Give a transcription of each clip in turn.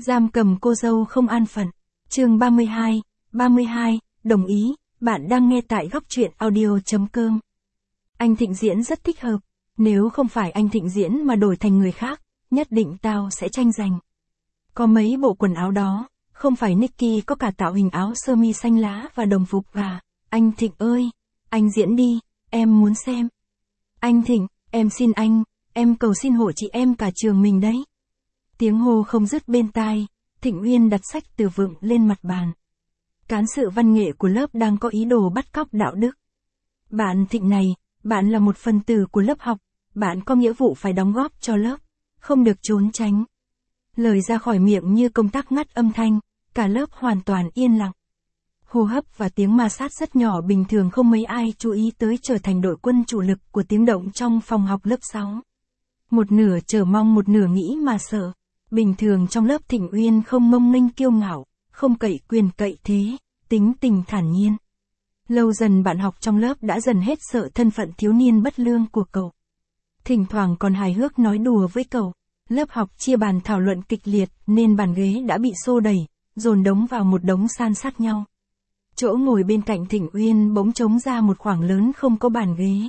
Giam cầm cô dâu không an phận. Chương 32, đồng ý, bạn đang nghe tại góc truyện audio.com. Anh Thịnh diễn rất thích hợp, nếu không phải anh Thịnh diễn mà đổi thành người khác, nhất định tao sẽ tranh giành. Có mấy bộ quần áo đó, không phải Nicky có cả tạo hình áo sơ mi xanh lá và đồng phục à, anh Thịnh ơi, anh diễn đi, em muốn xem. Anh Thịnh, em xin anh, em cầu xin hộ chị em cả trường mình đấy. Tiếng hô không dứt bên tai, Thịnh Uyên đặt sách từ vựng lên mặt bàn. Cán sự văn nghệ của lớp đang có ý đồ bắt cóc đạo đức. Bạn Thịnh này, bạn là một phần tử của lớp học, bạn có nghĩa vụ phải đóng góp cho lớp, không được trốn tránh. Lời ra khỏi miệng như công tắc ngắt âm thanh, cả lớp hoàn toàn yên lặng. Hô hấp và tiếng ma sát rất nhỏ bình thường không mấy ai chú ý tới trở thành đội quân chủ lực của tiếng động trong phòng học lớp 6. Một nửa chờ mong một nửa nghĩ mà sợ. Bình thường trong lớp Thịnh Uyên không mông nghênh kiêu ngạo, không cậy quyền cậy thế, tính tình thản nhiên. Lâu dần bạn học trong lớp đã dần hết sợ thân phận thiếu niên bất lương của cậu. Thỉnh thoảng còn hài hước nói đùa với cậu. Lớp học chia bàn thảo luận kịch liệt nên bàn ghế đã bị xô đẩy, dồn đống vào một đống san sát nhau. Chỗ ngồi bên cạnh Thịnh Uyên bỗng trống ra một khoảng lớn không có bàn ghế.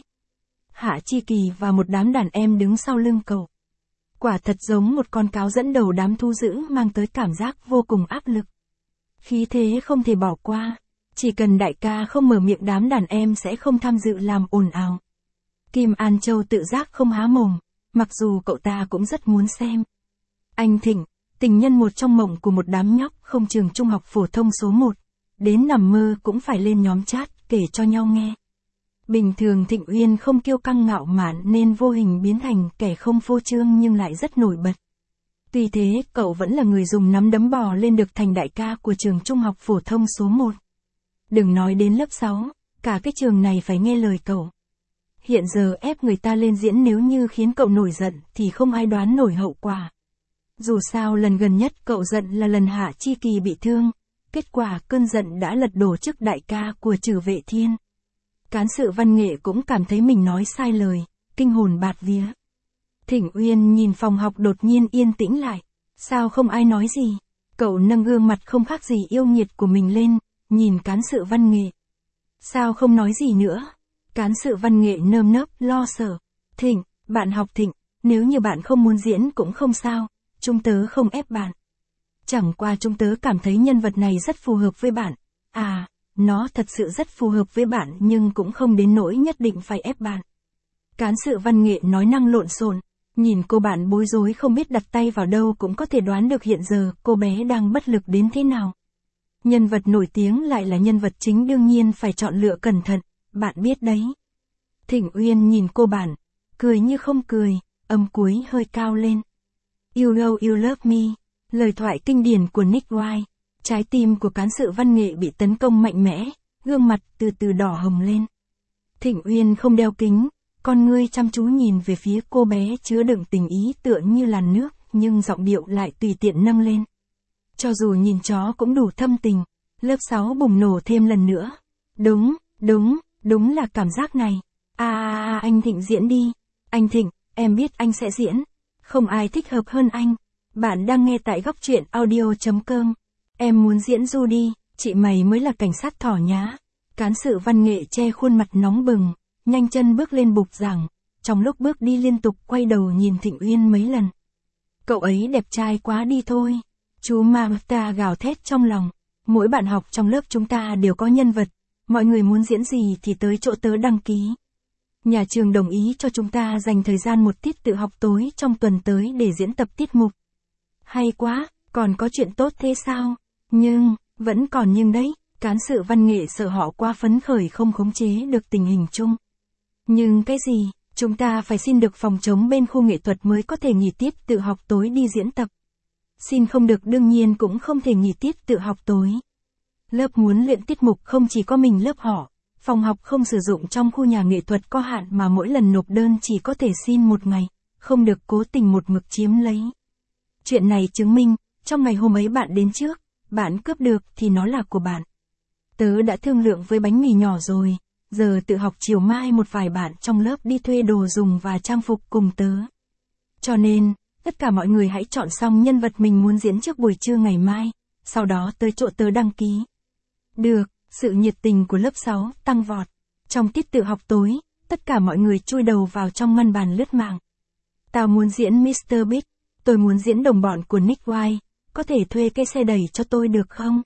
Hạ Chi Kỳ và một đám đàn em đứng sau lưng cậu. Quả thật giống một con cáo dẫn đầu đám thu dữ mang tới cảm giác vô cùng áp lực. Khí thế không thể bỏ qua, chỉ cần đại ca không mở miệng đám đàn em sẽ không tham dự làm ồn ào. Kim An Châu tự giác không há mồm, mặc dù cậu ta cũng rất muốn xem. Anh Thịnh, tình nhân một trong mộng của một đám nhóc không trường trung học phổ thông số 1, đến nằm mơ cũng phải lên nhóm chat kể cho nhau nghe. Bình thường Thịnh Uyên không kiêu căng ngạo mạn nên vô hình biến thành kẻ không phô trương nhưng lại rất nổi bật. Tuy thế, cậu vẫn là người dùng nắm đấm bò lên được thành đại ca của trường trung học phổ thông số 1. Đừng nói đến lớp 6, cả cái trường này phải nghe lời cậu. Hiện giờ ép người ta lên diễn nếu như khiến cậu nổi giận thì không ai đoán nổi hậu quả. Dù sao lần gần nhất cậu giận là lần Hạ Chi Kỳ bị thương, kết quả cơn giận đã lật đổ chức đại ca của Trử Vệ Thiên. Cán sự văn nghệ cũng cảm thấy mình nói sai lời, kinh hồn bạt vía. Thịnh Uyên nhìn phòng học đột nhiên yên tĩnh lại. Sao không ai nói gì? Cậu nâng gương mặt không khác gì yêu nghiệt của mình lên, nhìn cán sự văn nghệ. Sao không nói gì nữa? Cán sự văn nghệ nơm nớp lo sợ. Thịnh, bạn học Thịnh, nếu như bạn không muốn diễn cũng không sao, chúng tớ không ép bạn. Chẳng qua chúng tớ cảm thấy nhân vật này rất phù hợp với bạn. À, nó thật sự rất phù hợp với bạn nhưng cũng không đến nỗi nhất định phải ép bạn. Cán sự văn nghệ nói năng lộn xộn, nhìn cô bạn bối rối không biết đặt tay vào đâu cũng có thể đoán được hiện giờ cô bé đang bất lực đến thế nào. Nhân vật nổi tiếng lại là nhân vật chính đương nhiên phải chọn lựa cẩn thận, bạn biết đấy. Thịnh Uyên nhìn cô bạn, cười như không cười, âm cuối hơi cao lên. You know you love me, lời thoại kinh điển của Nick White. Trái tim của cán sự văn nghệ bị tấn công mạnh mẽ, gương mặt từ từ đỏ hồng lên. Thịnh Uyên không đeo kính, con ngươi chăm chú nhìn về phía cô bé chứa đựng tình ý tựa như làn nước, nhưng giọng điệu lại tùy tiện nâng lên. Cho dù nhìn chó cũng đủ thâm tình, lớp 6 bùng nổ thêm lần nữa. Đúng là cảm giác này. Anh Thịnh diễn đi. Anh Thịnh, em biết anh sẽ diễn. Không ai thích hợp hơn anh. Bạn đang nghe tại góc truyện audio.com. Em muốn diễn Judy, chị mày mới là cảnh sát thỏ nhá. Cán sự văn nghệ che khuôn mặt nóng bừng, nhanh chân bước lên bục giảng, trong lúc bước đi liên tục quay đầu nhìn Thịnh Uyên mấy lần. Cậu ấy đẹp trai quá đi thôi. Chú Marta gào thét trong lòng, mỗi bạn học trong lớp chúng ta đều có nhân vật, mọi người muốn diễn gì thì tới chỗ tớ đăng ký. Nhà trường đồng ý cho chúng ta dành thời gian một tiết tự học tối trong tuần tới để diễn tập tiết mục. Hay quá, còn có chuyện tốt thế sao? Nhưng, vẫn còn nhưng đấy, cán sự văn nghệ sợ họ quá phấn khởi không khống chế được tình hình chung. Nhưng cái gì, chúng ta phải xin được phòng trống bên khu nghệ thuật mới có thể nghỉ tiết tự học tối đi diễn tập. Xin không được đương nhiên cũng không thể nghỉ tiết tự học tối. Lớp muốn luyện tiết mục không chỉ có mình lớp họ, phòng học không sử dụng trong khu nhà nghệ thuật có hạn mà mỗi lần nộp đơn chỉ có thể xin một ngày, không được cố tình một mực chiếm lấy. Chuyện này chứng minh, trong ngày hôm ấy bạn đến trước, bạn cướp được thì nó là của bạn. Tớ đã thương lượng với bánh mì nhỏ rồi, giờ tự học chiều mai một vài bạn trong lớp đi thuê đồ dùng và trang phục cùng tớ. Cho nên, tất cả mọi người hãy chọn xong nhân vật mình muốn diễn trước buổi trưa ngày mai, sau đó tới chỗ tớ đăng ký. Được, sự nhiệt tình của lớp 6 tăng vọt. Trong tiết tự học tối, tất cả mọi người chui đầu vào trong ngăn bàn lướt mạng. Tao muốn diễn Mr. Big, tôi muốn diễn đồng bọn của Nick White, có thể thuê cái xe đẩy cho tôi được không?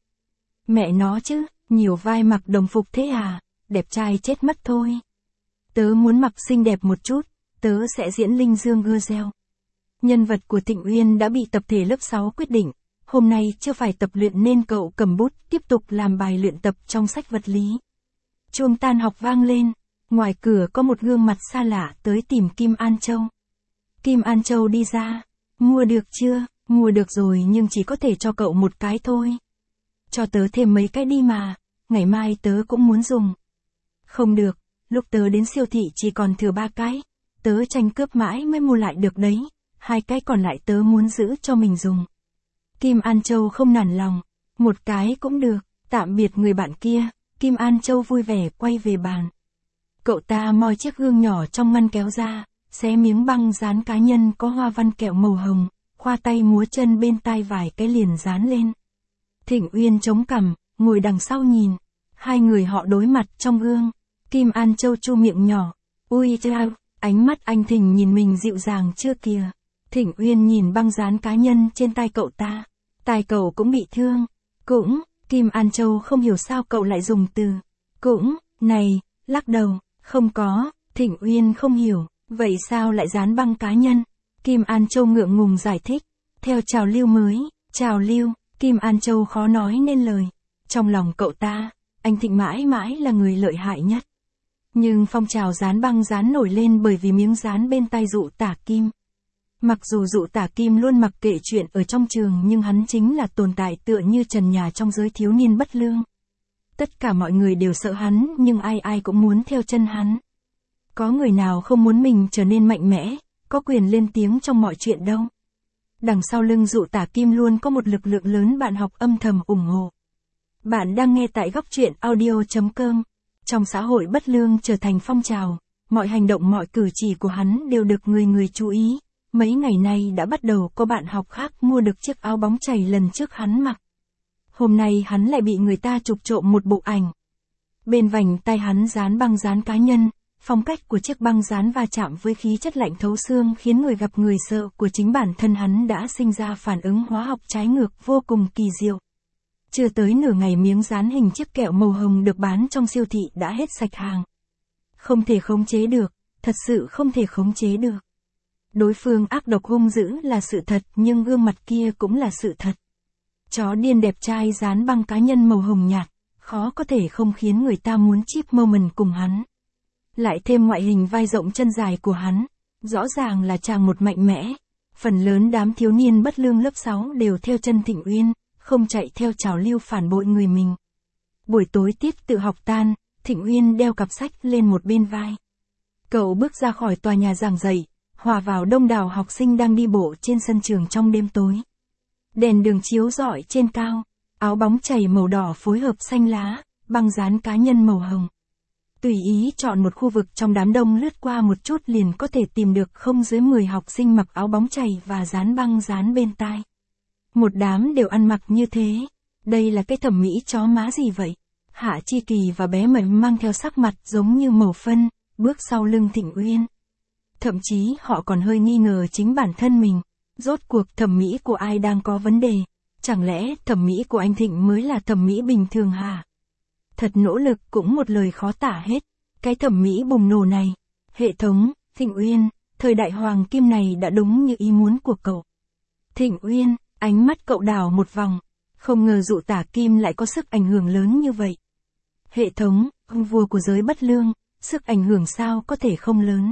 Mẹ nó chứ, nhiều vai mặc đồng phục thế à, đẹp trai chết mất thôi. Tớ muốn mặc xinh đẹp một chút, tớ sẽ diễn Linh Dương Gazelle. Nhân vật của Thịnh Uyên đã bị tập thể lớp 6 quyết định, hôm nay chưa phải tập luyện nên cậu cầm bút tiếp tục làm bài luyện tập trong sách vật lý. Chuông tan học vang lên, ngoài cửa có một gương mặt xa lạ tới tìm Kim An Châu. Kim An Châu đi ra, mua được chưa? Mua được rồi nhưng chỉ có thể cho cậu một cái thôi. Cho tớ thêm mấy cái đi mà, ngày mai tớ cũng muốn dùng. Không được, lúc tớ đến siêu thị chỉ còn thừa 3 cái, tớ tranh cướp mãi mới mua lại được đấy, 2 cái còn lại tớ muốn giữ cho mình dùng. Kim An Châu không nản lòng, một cái cũng được, tạm biệt người bạn kia, Kim An Châu vui vẻ quay về bàn. Cậu ta moi chiếc gương nhỏ trong ngăn kéo ra, xé miếng băng dán cá nhân có hoa văn kẹo màu hồng, khoa tay múa chân bên tai vài cái liền dán lên. Thịnh Uyên chống cằm, ngồi đằng sau nhìn. Hai người họ đối mặt trong gương. Kim An Châu chu miệng nhỏ. Ui chao, ánh mắt anh Thịnh nhìn mình dịu dàng chưa kìa. Thịnh Uyên nhìn băng dán cá nhân trên tay cậu ta. Tai cậu cũng bị thương. Cũng, Kim An Châu không hiểu sao cậu lại dùng từ. Cũng, này, lắc đầu, không có, Thịnh Uyên không hiểu. Vậy sao lại dán băng cá nhân? Kim An Châu ngượng ngùng giải thích. Theo trào lưu mới, trào lưu, Kim An Châu khó nói nên lời. Trong lòng cậu ta, anh Thịnh mãi mãi là người lợi hại nhất. Nhưng phong trào dán băng dán nổi lên bởi vì miếng dán bên tay Dụ Tả Kim. Mặc dù Dụ Tả Kim luôn mặc kệ chuyện ở trong trường nhưng hắn chính là tồn tại tựa như trần nhà trong giới thiếu niên bất lương. Tất cả mọi người đều sợ hắn nhưng ai ai cũng muốn theo chân hắn. Có người nào không muốn mình trở nên mạnh mẽ, có quyền lên tiếng trong mọi chuyện đâu. Đằng sau lưng Dụ Tả Kim luôn có một lực lượng lớn bạn học âm thầm ủng hộ. Bạn đang nghe tại góc truyện audio.com. Trong xã hội bất lương trở thành phong trào, mọi hành động mọi cử chỉ của hắn đều được người người chú ý. Mấy ngày nay đã bắt đầu có bạn học khác mua được chiếc áo bóng chày lần trước hắn mặc. Hôm nay hắn lại bị người ta chụp trộm một bộ ảnh. Bên vành tay hắn dán băng dán cá nhân. Phong cách của chiếc băng dán va chạm với khí chất lạnh thấu xương khiến người gặp người sợ của chính bản thân hắn đã sinh ra phản ứng hóa học trái ngược vô cùng kỳ diệu. Chưa tới nửa ngày miếng dán hình chiếc kẹo màu hồng được bán trong siêu thị đã hết sạch hàng. Không thể khống chế được, thật sự không thể khống chế được. Đối phương ác độc hung dữ là sự thật nhưng gương mặt kia cũng là sự thật. Chó điên đẹp trai dán băng cá nhân màu hồng nhạt, khó có thể không khiến người ta muốn chip moment cùng hắn. Lại thêm ngoại hình vai rộng chân dài của hắn, rõ ràng là chàng một mạnh mẽ. Phần lớn đám thiếu niên bất lương lớp 6 đều theo chân Thịnh Uyên, không chạy theo trào lưu phản bội người mình. Buổi tối tiết tự học tan, Thịnh Uyên đeo cặp sách lên một bên vai. Cậu bước ra khỏi tòa nhà giảng dạy, hòa vào đông đảo học sinh đang đi bộ trên sân trường trong đêm tối. Đèn đường chiếu rọi trên cao, áo bóng chày màu đỏ phối hợp xanh lá, băng dán cá nhân màu hồng. Tùy ý chọn một khu vực trong đám đông lướt qua một chút liền có thể tìm được không dưới 10 học sinh mặc áo bóng chày và dán băng dán bên tai. Một đám đều ăn mặc như thế. Đây là cái thẩm mỹ chó má gì vậy? Hạ Chi Kỳ và bé Mệnh mang theo sắc mặt giống như màu phân, bước sau lưng Thịnh Uyên. Thậm chí họ còn hơi nghi ngờ chính bản thân mình. Rốt cuộc thẩm mỹ của ai đang có vấn đề? Chẳng lẽ thẩm mỹ của anh Thịnh mới là thẩm mỹ bình thường hả? Thật nỗ lực cũng một lời khó tả hết. Cái thẩm mỹ bùng nổ này. Hệ thống, Thịnh Uyên, thời đại hoàng kim này đã đúng như ý muốn của cậu. Thịnh Uyên, ánh mắt cậu đảo một vòng. Không ngờ Dụ Tả Kim lại có sức ảnh hưởng lớn như vậy. Hệ thống, ông vua của giới bất lương, sức ảnh hưởng sao có thể không lớn.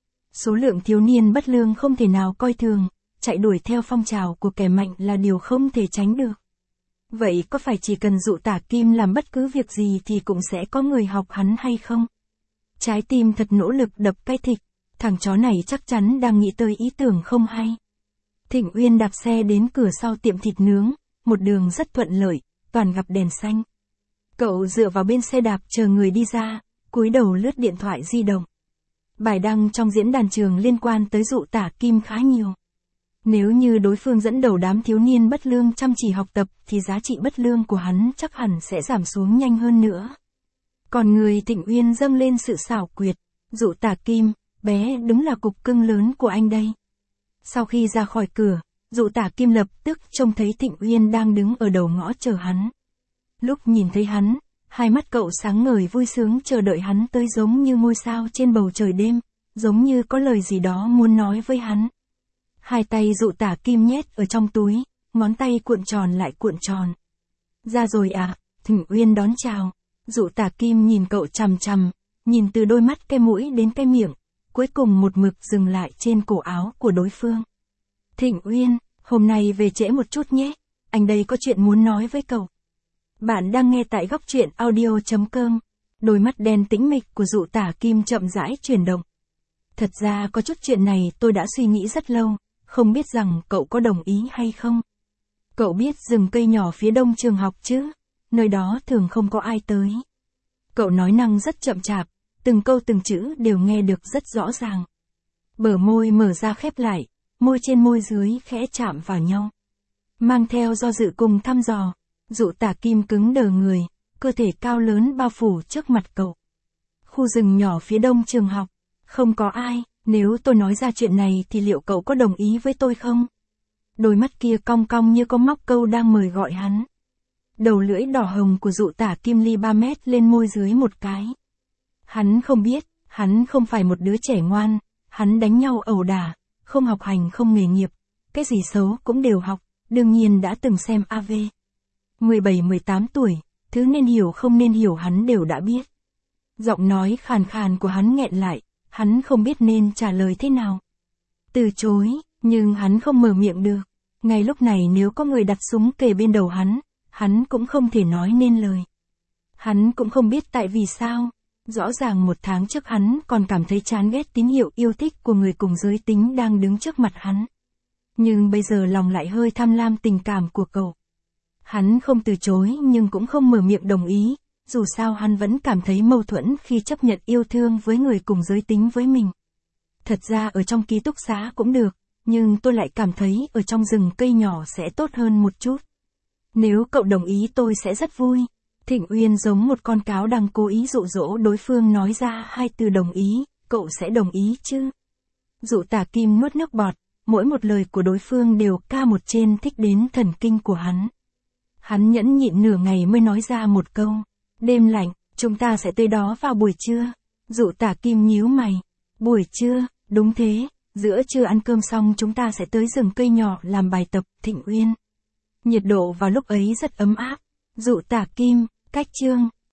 Số lượng thiếu niên bất lương không thể nào coi thường, chạy đuổi theo phong trào của kẻ mạnh là điều không thể tránh được. Vậy có phải chỉ cần Dụ Tả Kim làm bất cứ việc gì thì cũng sẽ có người học hắn hay không? Trái tim thật nỗ lực đập cái thịt, thằng chó này chắc chắn đang nghĩ tới ý tưởng không hay. Thịnh Uyên đạp xe đến cửa sau tiệm thịt nướng, một đường rất thuận lợi, toàn gặp đèn xanh. Cậu dựa vào bên xe đạp chờ người đi ra, cúi đầu lướt điện thoại di động. Bài đăng trong diễn đàn trường liên quan tới Dụ Tả Kim khá nhiều. Nếu như đối phương dẫn đầu đám thiếu niên bất lương chăm chỉ học tập thì giá trị bất lương của hắn chắc hẳn sẽ giảm xuống nhanh hơn nữa. Còn người Thịnh Uyên dâng lên sự xảo quyệt, Dụ Tả Kim, bé đúng là cục cưng lớn của anh đây. Sau khi ra khỏi cửa, Dụ Tả Kim lập tức trông thấy Thịnh Uyên đang đứng ở đầu ngõ chờ hắn. Lúc nhìn thấy hắn, hai mắt cậu sáng ngời vui sướng chờ đợi hắn tới giống như ngôi sao trên bầu trời đêm, giống như có lời gì đó muốn nói với hắn. Hai tay Dụ Tả Kim nhét ở trong túi, ngón tay cuộn tròn lại cuộn tròn. Ra rồi à, Thịnh Uyên đón chào. Dụ Tả Kim nhìn cậu chằm chằm, nhìn từ đôi mắt cái mũi đến cái miệng, cuối cùng một mực dừng lại trên cổ áo của đối phương. Thịnh Uyên, hôm nay về trễ một chút nhé, anh đây có chuyện muốn nói với cậu. Bạn đang nghe tại góc truyện audio.com. Đôi mắt đen tĩnh mịch của Dụ Tả Kim chậm rãi chuyển động. Thật ra có chút chuyện này tôi đã suy nghĩ rất lâu, không biết rằng cậu có đồng ý hay không. Cậu biết rừng cây nhỏ phía đông trường học chứ, nơi đó thường không có ai tới. Cậu nói năng rất chậm chạp, từng câu từng chữ đều nghe được rất rõ ràng. Bờ môi mở ra khép lại, môi trên môi dưới khẽ chạm vào nhau. Mang theo do dự cùng thăm dò, Dụ Tả Kim cứng đờ người, cơ thể cao lớn bao phủ trước mặt cậu. Khu rừng nhỏ phía đông trường học, không có ai, nếu tôi nói ra chuyện này thì liệu cậu có đồng ý với tôi không? Đôi mắt kia cong cong như có móc câu đang mời gọi hắn. Đầu lưỡi đỏ hồng của Dụ Tả Kim ly 3 mét lên môi dưới một cái. Hắn không biết, hắn không phải một đứa trẻ ngoan, hắn đánh nhau ẩu đả, không học hành không nghề nghiệp, cái gì xấu cũng đều học, đương nhiên đã từng xem AV. 17-18 tuổi, thứ nên hiểu không nên hiểu hắn đều đã biết. Giọng nói khàn khàn của hắn nghẹn lại, hắn không biết nên trả lời thế nào. Từ chối, nhưng hắn không mở miệng được. Ngay lúc này nếu có người đặt súng kề bên đầu hắn cũng không thể nói nên lời. Hắn cũng không biết tại vì sao. Rõ ràng một tháng trước hắn còn cảm thấy chán ghét tín hiệu yêu thích của người cùng giới tính đang đứng trước mặt hắn. Nhưng bây giờ lòng lại hơi tham lam tình cảm của cậu. Hắn không từ chối nhưng cũng không mở miệng đồng ý, dù sao hắn vẫn cảm thấy mâu thuẫn khi chấp nhận yêu thương với người cùng giới tính với mình. Thật ra ở trong ký túc xá cũng được, nhưng tôi lại cảm thấy ở trong rừng cây nhỏ sẽ tốt hơn một chút. Nếu cậu đồng ý tôi sẽ rất vui. Thịnh Uyên giống một con cáo đang cố ý dụ dỗ đối phương nói ra hai từ đồng ý, cậu sẽ đồng ý chứ? Dụ Tả Kim nuốt nước bọt, mỗi một lời của đối phương đều ca một trên thích đến thần kinh của hắn. Hắn nhẫn nhịn nửa ngày mới nói ra một câu. Đêm lạnh, chúng ta sẽ tới đó vào buổi trưa. Dụ Tả Kim nhíu mày. Buổi trưa, đúng thế, giữa trưa ăn cơm xong chúng ta sẽ tới rừng cây nhỏ làm bài tập, Thịnh Uyên. Nhiệt độ vào lúc ấy rất ấm áp. Dụ Tả Kim, cách chương.